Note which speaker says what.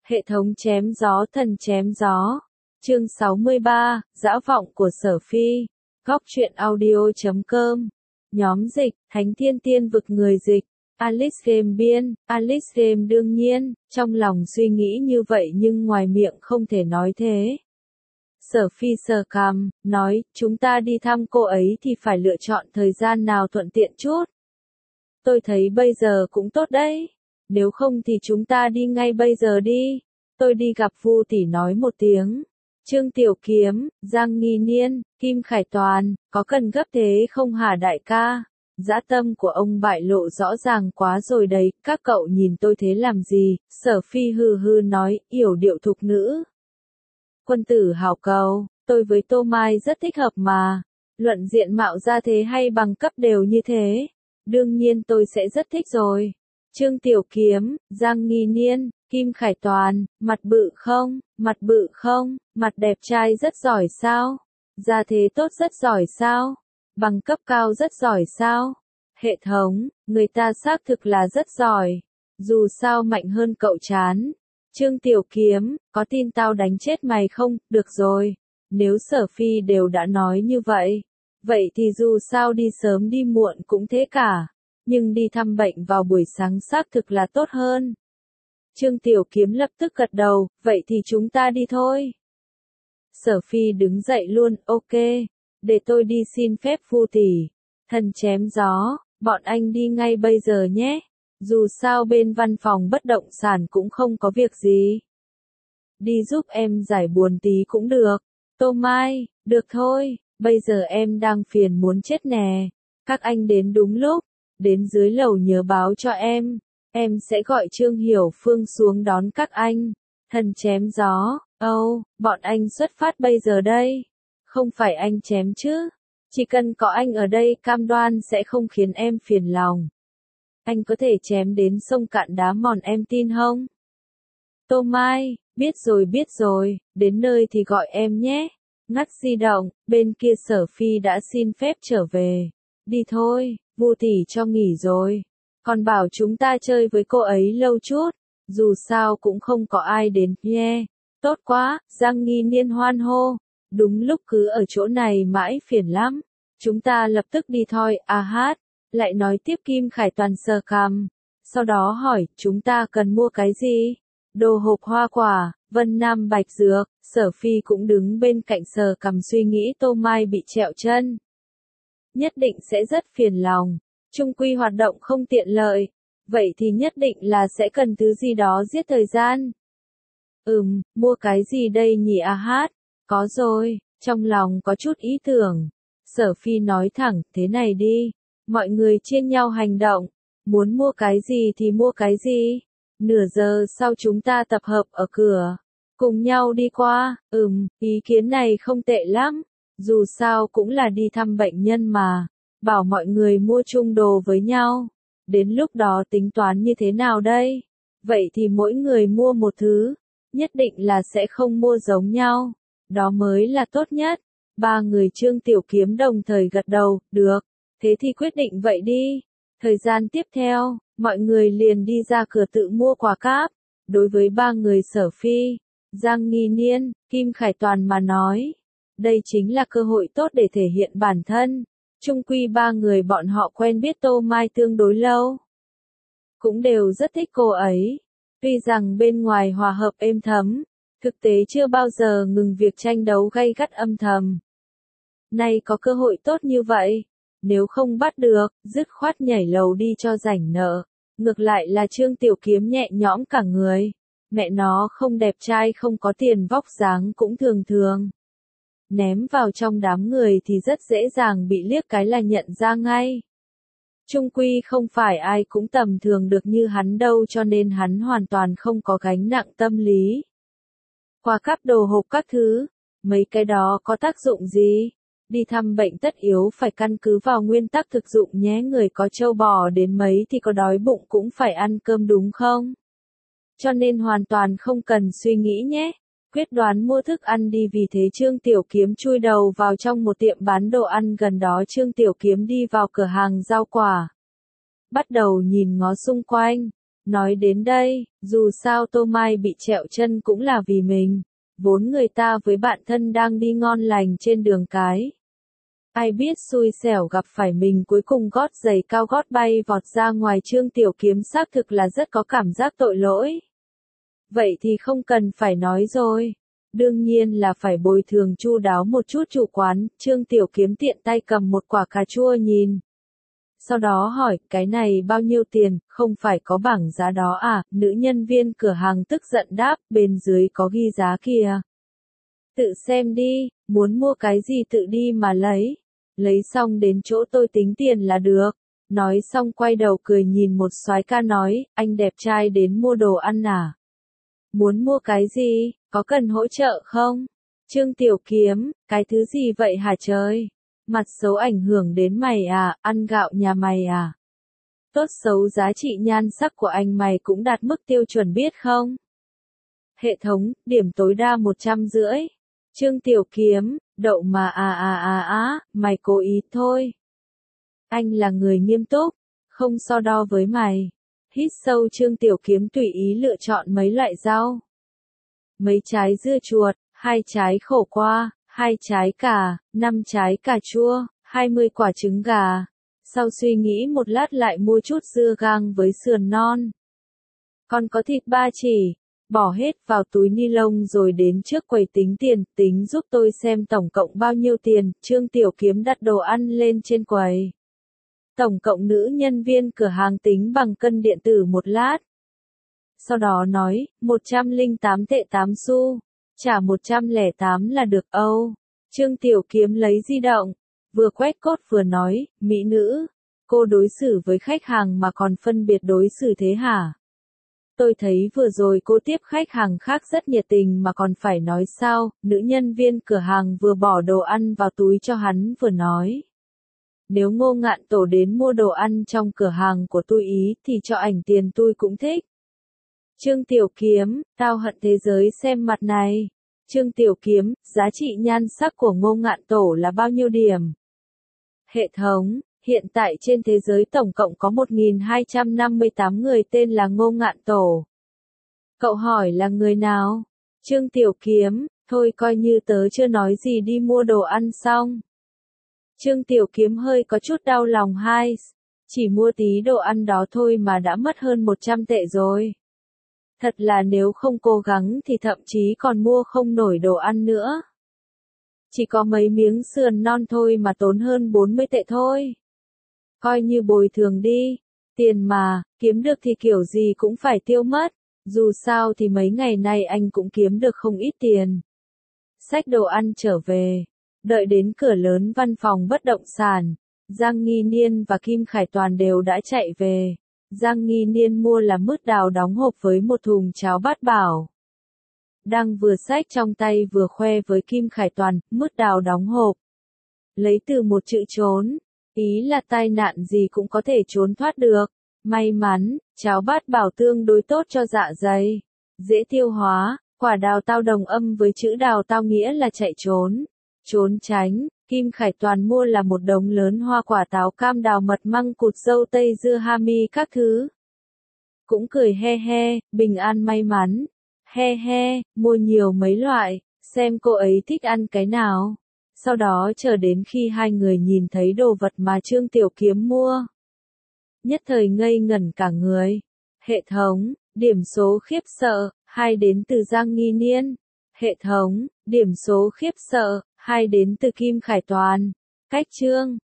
Speaker 1: Hệ thống chém gió thần chém gió. Chương 63, Dã vọng của Sở Phi. Góc truyện audio.com. Nhóm dịch, Thánh Thiên Tiên vực người dịch. Alice Game biên, Alice Game đương nhiên, trong lòng suy nghĩ như vậy nhưng ngoài miệng không thể nói thế. Sở Phi sờ cằm, nói, chúng ta đi thăm cô ấy thì phải lựa chọn thời gian nào thuận tiện chút. Tôi thấy bây giờ cũng tốt đấy. Nếu không thì chúng ta đi ngay bây giờ đi. Tôi đi gặp Vu tỷ nói một tiếng. Trương Tiểu Kiếm, Giang Nghi Niên, Kim Khải Toàn, có cần gấp thế không hả đại ca? Dã tâm của ông bại lộ rõ ràng quá rồi đấy, các cậu nhìn tôi thế làm gì? Sở Phi hừ hừ nói, yểu điệu thục nữ. Quân tử hảo cầu, tôi với Tô Mai rất thích hợp mà. Luận diện mạo ra thế hay bằng cấp đều như thế. Đương nhiên tôi sẽ rất thích rồi. Trương Tiểu Kiếm, Giang Nghi Niên, Kim Khải Toàn, mặt bự không, mặt đẹp trai rất giỏi sao? Gia thế tốt rất giỏi sao? Bằng cấp cao rất giỏi sao? Hệ thống, người ta xác thực là rất giỏi. Dù sao mạnh hơn cậu chán. Trương Tiểu Kiếm, có tin tao đánh chết mày không? Được rồi. Nếu Sở Phi đều đã nói như vậy. Vậy thì dù sao đi sớm đi muộn cũng thế cả. Nhưng đi thăm bệnh vào buổi sáng xác thực là tốt hơn. Trương Tiểu Kiếm lập tức gật đầu, vậy thì chúng ta đi thôi. Sở Phi đứng dậy luôn, ok, để tôi đi xin phép Vu tỷ. Thần chém gió, bọn anh đi ngay bây giờ nhé. Dù sao bên văn phòng bất động sản cũng không có việc gì. Đi giúp em giải buồn tí cũng được. Tô Mai, được thôi, bây giờ em đang phiền muốn chết nè. Các anh đến đúng lúc. Đến dưới lầu nhớ báo cho em sẽ gọi Trương Hiểu Phương xuống đón các anh. Thần chém gió, bọn anh xuất phát bây giờ đây. Không phải anh chém chứ. Chỉ cần có anh ở đây cam đoan sẽ không khiến em phiền lòng. Anh có thể chém đến sông cạn đá mòn em tin không? Tô Mai, biết rồi, đến nơi thì gọi em nhé. Ngắt di động, bên kia Sở Phi đã xin phép trở về. Đi thôi. Vu tỷ cho nghỉ rồi. Còn bảo chúng ta chơi với cô ấy lâu chút. Dù sao cũng không có ai đến nhé. Tốt quá, Giang Nghi Niên hoan hô. Đúng lúc cứ ở chỗ này mãi phiền lắm. Chúng ta lập tức đi thôi, hát. Lại nói tiếp Kim Khải Toàn sờ cằm. Sau đó hỏi, chúng ta cần mua cái gì? Đồ hộp hoa quả, Vân Nam Bạch Dược. Sở Phi cũng đứng bên cạnh sờ cằm suy nghĩ Tô Mai bị trẹo chân. Nhất định sẽ rất phiền lòng. Chung quy hoạt động không tiện lợi. Vậy thì nhất định là sẽ cần thứ gì đó giết thời gian. Mua cái gì đây nhỉ hát? Có rồi, trong lòng có chút ý tưởng. Sở Phi nói thẳng, thế này đi. Mọi người chia nhau hành động. Muốn mua cái gì thì mua cái gì. Nửa giờ sau chúng ta tập hợp ở cửa. Cùng nhau đi qua. Ý kiến này không tệ lắm. Dù sao cũng là đi thăm bệnh nhân mà. Bảo mọi người mua chung đồ với nhau. Đến lúc đó tính toán như thế nào đây? Vậy thì mỗi người mua một thứ. Nhất định là sẽ không mua giống nhau. Đó mới là tốt nhất. Ba người Trương Tiểu Kiếm đồng thời gật đầu, được. Thế thì quyết định vậy đi. Thời gian tiếp theo, mọi người liền đi ra cửa tự mua quà cáp. Đối với ba người Sở Phi, Giang Nghi Niên, Kim Khải Toàn mà nói. Đây chính là cơ hội tốt để thể hiện bản thân. Chung quy ba người bọn họ quen biết Tô Mai tương đối lâu. Cũng đều rất thích cô ấy. Tuy rằng bên ngoài hòa hợp êm thấm, thực tế chưa bao giờ ngừng việc tranh đấu gay gắt âm thầm. Nay có cơ hội tốt như vậy. Nếu không bắt được, dứt khoát nhảy lầu đi cho rảnh nợ. Ngược lại là Trương Tiểu Kiếm nhẹ nhõm cả người. Mẹ nó không đẹp trai không có tiền vóc dáng cũng thường thường. Ném vào trong đám người thì rất dễ dàng bị liếc cái là nhận ra ngay. Chung quy không phải ai cũng tầm thường được như hắn đâu cho nên hắn hoàn toàn không có gánh nặng tâm lý. Quà cáp đồ hộp các thứ, mấy cái đó có tác dụng gì? Đi thăm bệnh tất yếu phải căn cứ vào nguyên tắc thực dụng nhé, người có trâu bò đến mấy thì có đói bụng cũng phải ăn cơm đúng không? Cho nên hoàn toàn không cần suy nghĩ nhé. Quyết đoán mua thức ăn đi vì thế Trương Tiểu Kiếm chui đầu vào trong một tiệm bán đồ ăn gần đó. Trương Tiểu Kiếm đi vào cửa hàng rau quả. Bắt đầu nhìn ngó xung quanh. Nói đến đây, dù sao Tô Mai bị trẹo chân cũng là vì mình. Vốn người ta với bạn thân đang đi ngon lành trên đường cái. Ai biết xui xẻo gặp phải mình, cuối cùng gót giày cao gót bay vọt ra ngoài. Trương Tiểu Kiếm xác thực là rất có cảm giác tội lỗi. Vậy thì không cần phải nói rồi. Đương nhiên là phải bồi thường chu đáo một chút chủ quán. Trương Tiểu Kiếm tiện tay cầm một quả cà chua nhìn. Sau đó hỏi, cái này bao nhiêu tiền, không phải có bảng giá đó à? Nữ nhân viên cửa hàng tức giận đáp, bên dưới có ghi giá kìa. Tự xem đi, muốn mua cái gì tự đi mà lấy. Lấy xong đến chỗ tôi tính tiền là được. Nói xong quay đầu cười nhìn một soái ca nói, anh đẹp trai đến mua đồ ăn à? Muốn mua cái gì, có cần hỗ trợ không? Trương Tiểu Kiếm, cái thứ gì vậy hả trời? Mặt xấu ảnh hưởng đến mày à, ăn gạo nhà mày à? Tốt xấu giá trị nhan sắc của anh mày cũng đạt mức tiêu chuẩn biết không? Hệ thống, điểm tối đa 150. Trương Tiểu Kiếm, đậu mà mày cố ý thôi. Anh là người nghiêm túc, không so đo với mày. Hít sâu, Trương Tiểu Kiếm tùy ý lựa chọn mấy loại rau. Mấy trái dưa chuột, 2 trái khổ qua, 2 trái cà, 5 trái cà chua, 20 quả trứng gà. Sau suy nghĩ một lát lại mua chút dưa gang với sườn non. Còn có thịt ba chỉ, bỏ hết vào túi ni lông rồi đến trước quầy tính tiền, tính giúp tôi xem tổng cộng bao nhiêu tiền. Trương Tiểu Kiếm đặt đồ ăn lên trên quầy. Tổng cộng nữ nhân viên cửa hàng tính bằng cân điện tử một lát. Sau đó nói, 108 tệ 8 xu, trả 108 là được. Âu. Trương Tiểu Kiếm lấy di động, vừa quét cốt vừa nói, mỹ nữ, cô đối xử với khách hàng mà còn phân biệt đối xử thế hả? Tôi thấy vừa rồi cô tiếp khách hàng khác rất nhiệt tình mà còn phải nói sao? Nữ nhân viên cửa hàng vừa bỏ đồ ăn vào túi cho hắn vừa nói. Nếu Ngô Ngạn Tổ đến mua đồ ăn trong cửa hàng của tôi ý thì cho ảnh tiền tôi cũng thích. Trương Tiểu Kiếm, tao hận thế giới xem mặt này. Trương Tiểu Kiếm, giá trị nhan sắc của Ngô Ngạn Tổ là bao nhiêu điểm? Hệ thống, hiện tại trên thế giới tổng cộng có 1258 người tên là Ngô Ngạn Tổ. Cậu hỏi là người nào? Trương Tiểu Kiếm, thôi coi như tớ chưa nói gì, đi mua đồ ăn xong. Trương Tiểu Kiếm hơi có chút đau lòng chỉ mua tí đồ ăn đó thôi mà đã mất hơn 100 tệ rồi. Thật là nếu không cố gắng thì thậm chí còn mua không nổi đồ ăn nữa. Chỉ có mấy miếng sườn non thôi mà tốn hơn 40 tệ thôi. Coi như bồi thường đi, tiền mà, kiếm được thì kiểu gì cũng phải tiêu mất. Dù sao thì mấy ngày nay anh cũng kiếm được không ít tiền. Xách đồ ăn trở về. Đợi đến cửa lớn văn phòng bất động sản, Giang Nghi Niên và Kim Khải Toàn đều đã chạy về. Giang Nghi Niên mua là mứt đào đóng hộp với một thùng cháo bát bảo. Đang vừa xách trong tay vừa khoe với Kim Khải Toàn, mứt đào đóng hộp. Lấy từ một chữ trốn, ý là tai nạn gì cũng có thể trốn thoát được. May mắn, cháo bát bảo tương đối tốt cho dạ dày, dễ tiêu hóa. Quả đào tao đồng âm với chữ đào tao nghĩa là chạy trốn, trốn tránh. Kim Khải Toàn mua là một đống lớn hoa quả, táo, cam, đào, mật, măng cụt, dâu tây, dưa, hami các thứ. Cũng cười he he, bình an may mắn. He he, mua nhiều mấy loại, xem cô ấy thích ăn cái nào. Sau đó chờ đến khi hai người nhìn thấy đồ vật mà Trương Tiểu Kiếm mua. Nhất thời ngây ngẩn cả người. Hệ thống, điểm số khiếp sợ, 2 đến từ Giang Nghi Niên. Hệ thống, điểm số khiếp sợ, 2 đến từ Kim Khải Toàn. Cách chương